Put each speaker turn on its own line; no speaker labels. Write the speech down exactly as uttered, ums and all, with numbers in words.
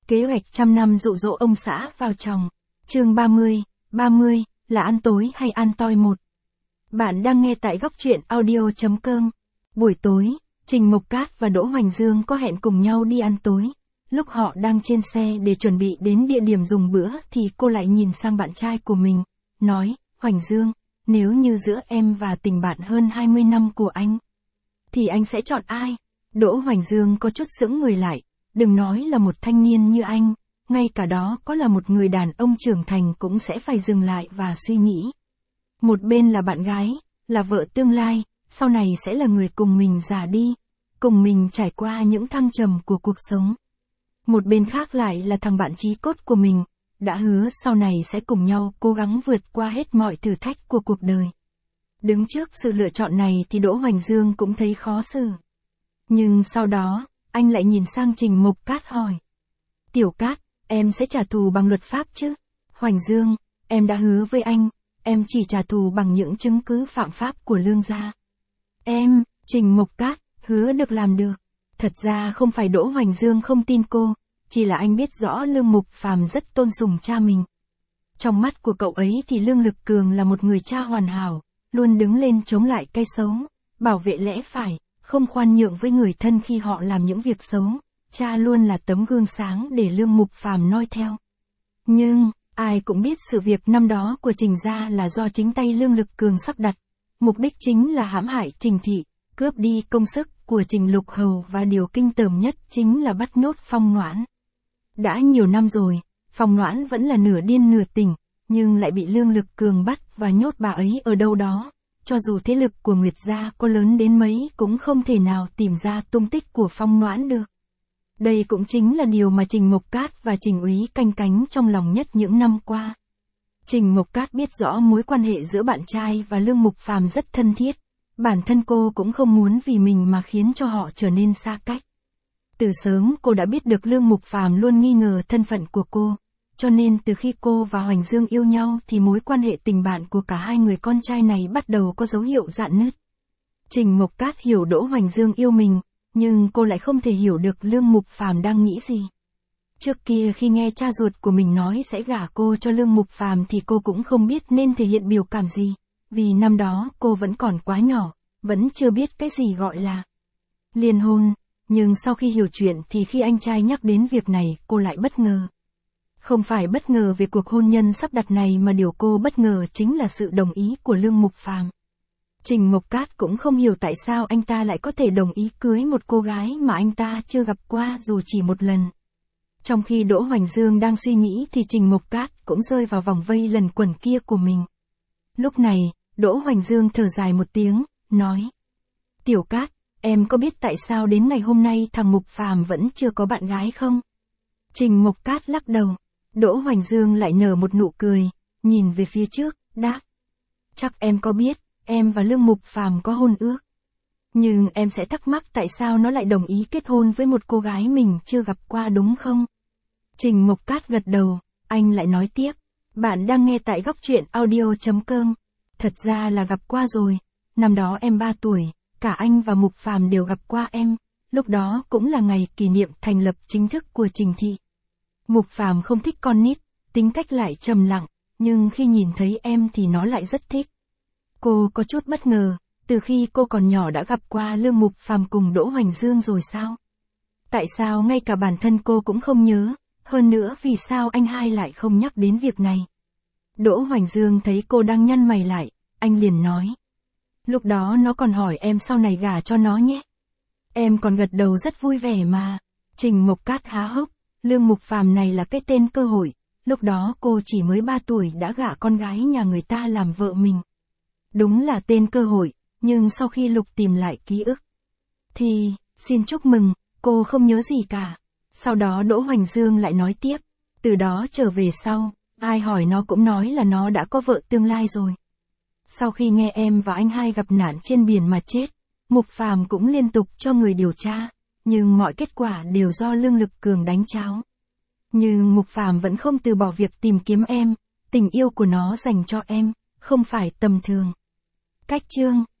Kế hoạch trăm năm dụ dỗ ông xã vào chồng. Chương ba mươi, ba mươi, là ăn tối hay ăn toi một. Bạn đang nghe tại góc truyện audio chấm com. Buổi tối, Trình Mộc Cát và Đỗ Hoành Dương có hẹn cùng nhau đi ăn tối. Lúc họ đang trên xe để chuẩn bị đến địa điểm dùng bữa thì cô lại nhìn sang bạn trai của mình, nói, Hoành Dương, nếu như giữa em và tình bạn hơn hai mươi năm của anh, thì anh sẽ chọn ai? Đỗ Hoành Dương có chút sững người lại, đừng nói là một thanh niên như anh, ngay cả đó có là một người đàn ông trưởng thành cũng sẽ phải dừng lại và suy nghĩ. Một bên là bạn gái, là vợ tương lai, sau này sẽ là người cùng mình già đi, cùng mình trải qua những thăng trầm của cuộc sống. Một bên khác lại là thằng bạn chí cốt của mình, đã hứa sau này sẽ cùng nhau cố gắng vượt qua hết mọi thử thách của cuộc đời. Đứng trước sự lựa chọn này thì Đỗ Hoành Dương cũng thấy khó xử. Nhưng sau đó, anh lại nhìn sang Trình Mộc Cát hỏi. Tiểu Cát, em sẽ trả thù bằng luật pháp chứ? Hoành Dương, em đã hứa với anh, em chỉ trả thù bằng những chứng cứ phạm pháp của Lương gia. Em, Trình Mộc Cát, hứa được làm được. Thật ra không phải Đỗ Hoành Dương không tin cô, chỉ là anh biết rõ Lương Mục Phàm rất tôn sùng cha mình. Trong mắt của cậu ấy thì Lương Lực Cường là một người cha hoàn hảo, luôn đứng lên chống lại cái xấu, bảo vệ lẽ phải, không khoan nhượng với người thân khi họ làm những việc xấu. Cha luôn là tấm gương sáng để Lương Mục Phàm noi theo. Nhưng, ai cũng biết sự việc năm đó của Trình gia là do chính tay Lương Lực Cường sắp đặt. Mục đích chính là hãm hại Trình thị, cướp đi công sức của Trình Lục Hầu và điều kinh tởm nhất chính là bắt nhốt Phong Noãn. Đã nhiều năm rồi, Phong Noãn vẫn là nửa điên nửa tỉnh, nhưng lại bị Lương Lực Cường bắt và nhốt bà ấy ở đâu đó. Cho dù thế lực của Nguyệt gia có lớn đến mấy cũng không thể nào tìm ra tung tích của Phong Noãn được. Đây cũng chính là điều mà Trình Mộc Cát và Trình Úy canh cánh trong lòng nhất những năm qua. Trình Mộc Cát biết rõ mối quan hệ giữa bạn trai và Lương Mục Phàm rất thân thiết. Bản thân cô cũng không muốn vì mình mà khiến cho họ trở nên xa cách. Từ sớm cô đã biết được Lương Mục Phàm luôn nghi ngờ thân phận của cô. Cho nên từ khi cô và Hoành Dương yêu nhau thì mối quan hệ tình bạn của cả hai người con trai này bắt đầu có dấu hiệu rạn nứt. Trình Mộc Cát hiểu Đỗ Hoành Dương yêu mình, nhưng cô lại không thể hiểu được Lương Mục Phàm đang nghĩ gì. Trước kia khi nghe cha ruột của mình nói sẽ gả cô cho Lương Mục Phàm thì cô cũng không biết nên thể hiện biểu cảm gì, vì năm đó cô vẫn còn quá nhỏ, vẫn chưa biết cái gì gọi là liên hôn, nhưng sau khi hiểu chuyện thì khi anh trai nhắc đến việc này cô lại bất ngờ. Không phải bất ngờ về cuộc hôn nhân sắp đặt này mà điều cô bất ngờ chính là sự đồng ý của Lương Mục Phàm. Trình Mộc Cát cũng không hiểu tại sao anh ta lại có thể đồng ý cưới một cô gái mà anh ta chưa gặp qua dù chỉ một lần. Trong khi Đỗ Hoành Dương đang suy nghĩ thì Trình Mộc Cát cũng rơi vào vòng vây lần quẩn kia của mình. Lúc này, Đỗ Hoành Dương thở dài một tiếng, nói. Tiểu Cát, em có biết tại sao đến ngày hôm nay thằng Mục Phàm vẫn chưa có bạn gái không? Trình Mộc Cát lắc đầu. Đỗ Hoành Dương lại nở một nụ cười, nhìn về phía trước, đáp. Chắc em có biết, em và Lương Mục Phàm có hôn ước. Nhưng em sẽ thắc mắc tại sao nó lại đồng ý kết hôn với một cô gái mình chưa gặp qua đúng không? Trình Mộc Cát gật đầu, anh lại nói tiếp. Bạn đang nghe tại góc truyện audio chấm com. Thật ra là gặp qua rồi. Năm đó em ba tuổi, cả anh và Mục Phàm đều gặp qua em. Lúc đó cũng là ngày kỷ niệm thành lập chính thức của Trình thị. Mục Phàm không thích con nít, tính cách lại trầm lặng, nhưng khi nhìn thấy em thì nó lại rất thích. Cô có chút bất ngờ, từ khi cô còn nhỏ đã gặp qua Lương Mục Phàm cùng Đỗ Hoành Dương rồi sao? Tại sao ngay cả bản thân cô cũng không nhớ, hơn nữa vì sao anh hai lại không nhắc đến việc này? Đỗ Hoành Dương thấy cô đang nhăn mày lại, anh liền nói. Lúc đó nó còn hỏi em sau này gả cho nó nhé. Em còn gật đầu rất vui vẻ mà. Trình Mộc Cát há hốc, Lương Mục Phàm này là cái tên cơ hội, lúc đó cô chỉ mới ba tuổi đã gả con gái nhà người ta làm vợ mình. Đúng là tên cơ hội, nhưng sau khi Lục tìm lại ký ức, thì, xin chúc mừng, cô không nhớ gì cả. Sau đó Đỗ Hoành Dương lại nói tiếp, từ đó trở về sau, ai hỏi nó cũng nói là nó đã có vợ tương lai rồi. Sau khi nghe em và anh hai gặp nạn trên biển mà chết, Mục Phàm cũng liên tục cho người điều tra, nhưng mọi kết quả đều do Lương Lực Cường đánh cháo. Nhưng Mục Phàm vẫn không từ bỏ việc tìm kiếm em, tình yêu của nó dành cho em, không phải tầm thường. Cách chương